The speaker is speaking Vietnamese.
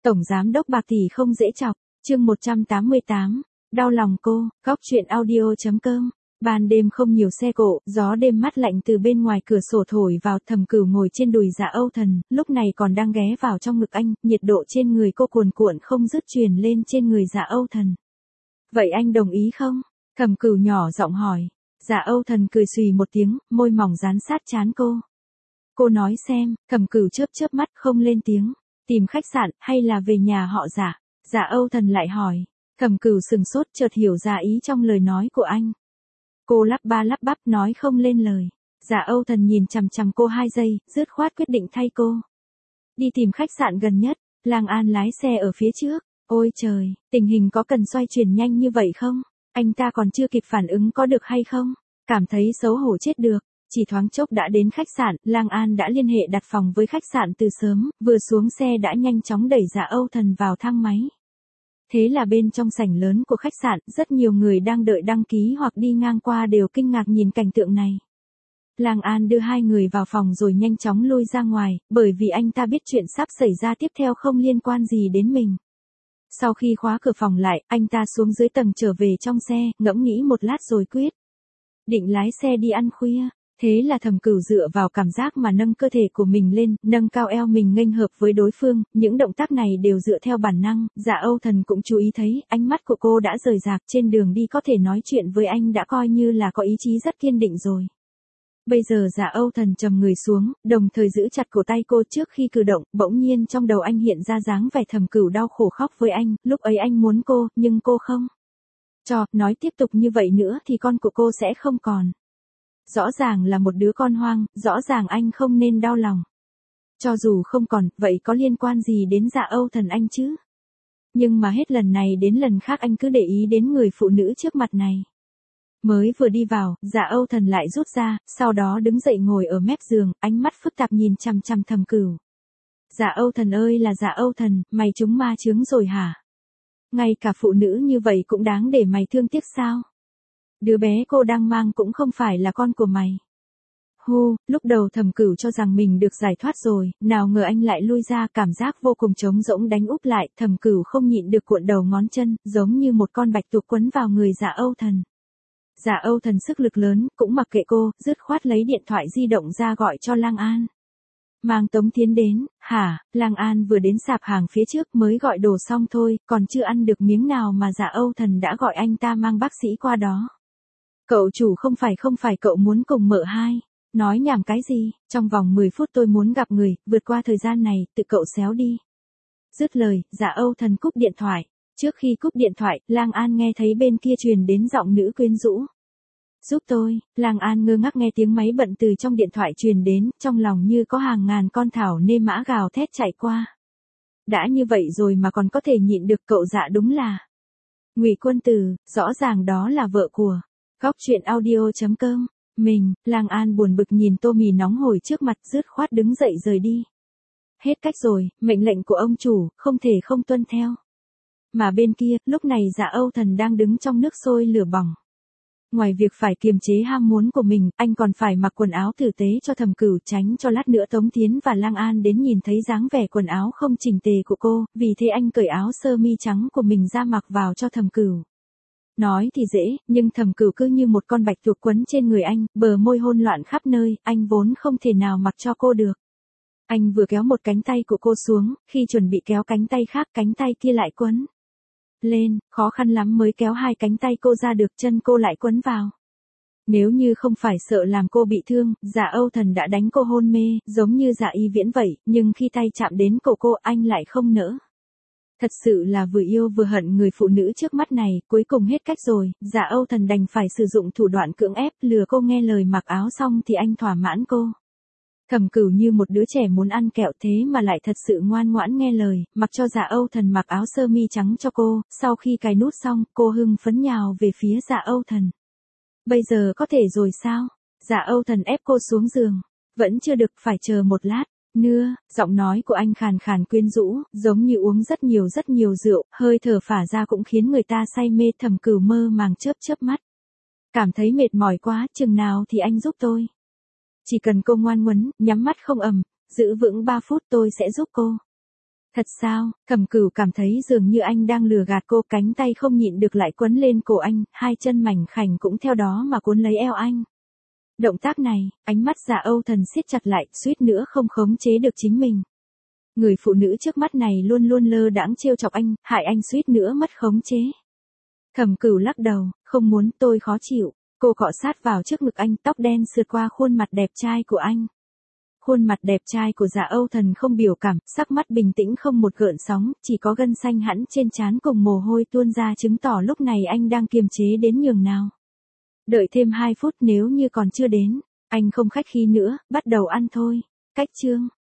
Tổng giám đốc bạc tỷ không dễ chọc, chương 188, đau lòng cô, góc chuyện audio.com. Ban đêm không nhiều xe cộ, gió đêm mát lạnh từ bên ngoài cửa sổ thổi vào. Thẩm Cửu ngồi trên đùi Dạ Âu Thần, lúc này còn đang ghé vào trong ngực anh, nhiệt độ trên người cô cuồn cuộn không dứt truyền lên trên người Dạ Âu Thần. Vậy anh đồng ý không? Thẩm Cửu nhỏ giọng hỏi. Dạ Âu Thần cười xùy một tiếng, môi mỏng dán sát trán cô. Cô nói xem. Thẩm Cửu chớp chớp mắt không lên tiếng. Tìm khách sạn hay là về nhà họ Dạ? Dạ Âu Thần lại hỏi. Thẩm Cửu sừng sốt chợt hiểu ra ý trong lời nói của anh. Cô lắp ba lắp bắp nói không lên lời. Dạ Âu Thần nhìn chằm chằm cô 2 giây, dứt khoát quyết định thay cô. Đi tìm khách sạn gần nhất. Lang An lái xe ở phía trước. Ôi trời, tình hình có cần xoay chuyển nhanh như vậy không? Anh ta còn chưa kịp phản ứng có được hay không? Cảm thấy xấu hổ chết được. Chỉ thoáng chốc đã đến khách sạn, Lang An đã liên hệ đặt phòng với khách sạn từ sớm, vừa xuống xe đã nhanh chóng đẩy Dạ Âu Thần vào thang máy. Thế là bên trong sảnh lớn của khách sạn, rất nhiều người đang đợi đăng ký hoặc đi ngang qua đều kinh ngạc nhìn cảnh tượng này. Lang An đưa 2 người vào phòng rồi nhanh chóng lui ra ngoài, bởi vì anh ta biết chuyện sắp xảy ra tiếp theo không liên quan gì đến mình. Sau khi khóa cửa phòng lại, anh ta xuống dưới tầng trở về trong xe, ngẫm nghĩ một lát rồi quyết định lái xe đi ăn khuya. Thế là Thẩm Cửu dựa vào cảm giác mà nâng cơ thể của mình lên, nâng cao eo mình nghênh hợp với đối phương, những động tác này đều dựa theo bản năng. Dạ Âu Thần cũng chú ý thấy, ánh mắt của cô đã rời rạc, trên đường đi có thể nói chuyện với anh đã coi như là có ý chí rất kiên định rồi. Bây giờ Dạ Âu Thần trầm người xuống, đồng thời giữ chặt cổ tay cô trước khi cử động, bỗng nhiên trong đầu anh hiện ra dáng vẻ Thẩm Cửu đau khổ khóc với anh, lúc ấy anh muốn cô, nhưng cô không nói tiếp tục như vậy nữa thì con của cô sẽ không còn. Rõ ràng là một đứa con hoang, rõ ràng anh không nên đau lòng. Cho dù không còn, vậy có liên quan gì đến Dạ Âu Thần anh chứ? Nhưng mà hết lần này đến lần khác anh cứ để ý đến người phụ nữ trước mặt này. Mới vừa đi vào, Dạ Âu Thần lại rút ra, sau đó đứng dậy ngồi ở mép giường, ánh mắt phức tạp nhìn chằm chằm Thẩm Cửu. Dạ Âu Thần ơi là Dạ Âu Thần, mày trúng ma chướng rồi hả? Ngay cả phụ nữ như vậy cũng đáng để mày thương tiếc sao? Đứa bé cô đang mang cũng không phải là con của mày. Lúc đầu Thẩm Cửu cho rằng mình được giải thoát rồi, nào ngờ anh lại lui ra, cảm giác vô cùng trống rỗng đánh úp lại. Thẩm Cửu không nhịn được cuộn đầu ngón chân, giống như một con bạch tuộc quấn vào người Dạ Âu Thần. Dạ Âu Thần sức lực lớn, cũng mặc kệ cô, dứt khoát lấy điện thoại di động ra gọi cho Lang An. Mang Tống Thiến đến. Hả? Lang An vừa đến sạp hàng phía trước mới gọi đồ xong thôi, còn chưa ăn được miếng nào mà Dạ Âu Thần đã gọi anh ta mang bác sĩ qua đó. Cậu chủ không phải cậu muốn cùng mợ hai. Nói nhảm cái gì, trong vòng 10 phút tôi muốn gặp người, vượt qua thời gian này, tự cậu xéo đi. Dứt lời, Dạ Âu Thần cúp điện thoại. Trước khi cúp điện thoại, Lang An nghe thấy bên kia truyền đến giọng nữ quyến rũ. Giúp tôi. Lang An ngơ ngác nghe tiếng máy bận từ trong điện thoại truyền đến, trong lòng như có hàng ngàn con thảo nê mã gào thét chạy qua. Đã như vậy rồi mà còn có thể nhịn được, cậu Dạ đúng là Ngụy Quân Tử, rõ ràng đó là vợ của góc chuyện audio.com. Lang An buồn bực nhìn tô mì nóng hổi trước mặt, dứt khoát đứng dậy rời đi. Hết cách rồi, mệnh lệnh của ông chủ, không thể không tuân theo. Mà bên kia, lúc này Dạ Âu Thần đang đứng trong nước sôi lửa bỏng. Ngoài việc phải kiềm chế ham muốn của mình, anh còn phải mặc quần áo tử tế cho Thẩm Cửu, tránh cho lát nữa Tống Thiến và Lang An đến nhìn thấy dáng vẻ quần áo không chỉnh tề của cô, vì thế anh cởi áo sơ mi trắng của mình ra mặc vào cho Thẩm Cửu. Nói thì dễ, nhưng Thẩm Cửu cứ như một con bạch tuộc quấn trên người anh, bờ môi hôn loạn khắp nơi, anh vốn không thể nào mặc cho cô được. Anh vừa kéo một cánh tay của cô xuống, khi chuẩn bị kéo cánh tay khác, cánh tay kia lại quấn lên, khó khăn lắm mới kéo 2 cánh tay cô ra được, chân cô lại quấn vào. Nếu như không phải sợ làm cô bị thương, Dạ Âu Thần đã đánh cô hôn mê, giống như Dạ Y Viễn vậy, nhưng khi tay chạm đến cổ cô anh lại không nỡ. Thật sự là vừa yêu vừa hận người phụ nữ trước mắt này, cuối cùng hết cách rồi, Dạ Âu Thần đành phải sử dụng thủ đoạn cưỡng ép, lừa cô nghe lời mặc áo xong thì anh thỏa mãn cô. Thẩm Cửu như một đứa trẻ muốn ăn kẹo thế mà lại thật sự ngoan ngoãn nghe lời, mặc cho Dạ Âu Thần mặc áo sơ mi trắng cho cô, sau khi cài nút xong, cô hưng phấn nhào về phía Dạ Âu Thần. Bây giờ có thể rồi sao? Dạ Âu Thần ép cô xuống giường. Vẫn chưa được, phải chờ một lát. Nưa, giọng nói của anh khàn khàn quyến rũ, giống như uống rất nhiều rượu, hơi thở phả ra cũng khiến người ta say mê. Thẩm Cửu mơ màng chớp chớp mắt. Cảm thấy mệt mỏi quá, chừng nào thì anh giúp tôi. Chỉ cần cô ngoan ngoãn, nhắm mắt không ầm, giữ vững 3 phút tôi sẽ giúp cô. Thật sao? Cẩm Cửu cảm thấy dường như anh đang lừa gạt cô, cánh tay không nhịn được lại quấn lên cổ anh, hai chân mảnh khảnh cũng theo đó mà cuốn lấy eo anh. Động tác này, ánh mắt Dạ Âu Thần siết chặt lại, suýt nữa không khống chế được chính mình. Người phụ nữ trước mắt này luôn luôn lơ đãng trêu chọc anh, hại anh suýt nữa mất khống chế. Cẩm Cửu lắc đầu, không muốn, tôi khó chịu. Cô cọ sát vào trước ngực anh, tóc đen sượt qua khuôn mặt đẹp trai của anh. Khuôn mặt đẹp trai của Dạ Âu Thần không biểu cảm, sắc mắt bình tĩnh không một gợn sóng, chỉ có gân xanh hẳn trên trán cùng mồ hôi tuôn ra chứng tỏ lúc này anh đang kiềm chế đến nhường nào. Đợi thêm 2 phút, nếu như còn chưa đến, anh không khách khí nữa, bắt đầu ăn thôi. Cách chương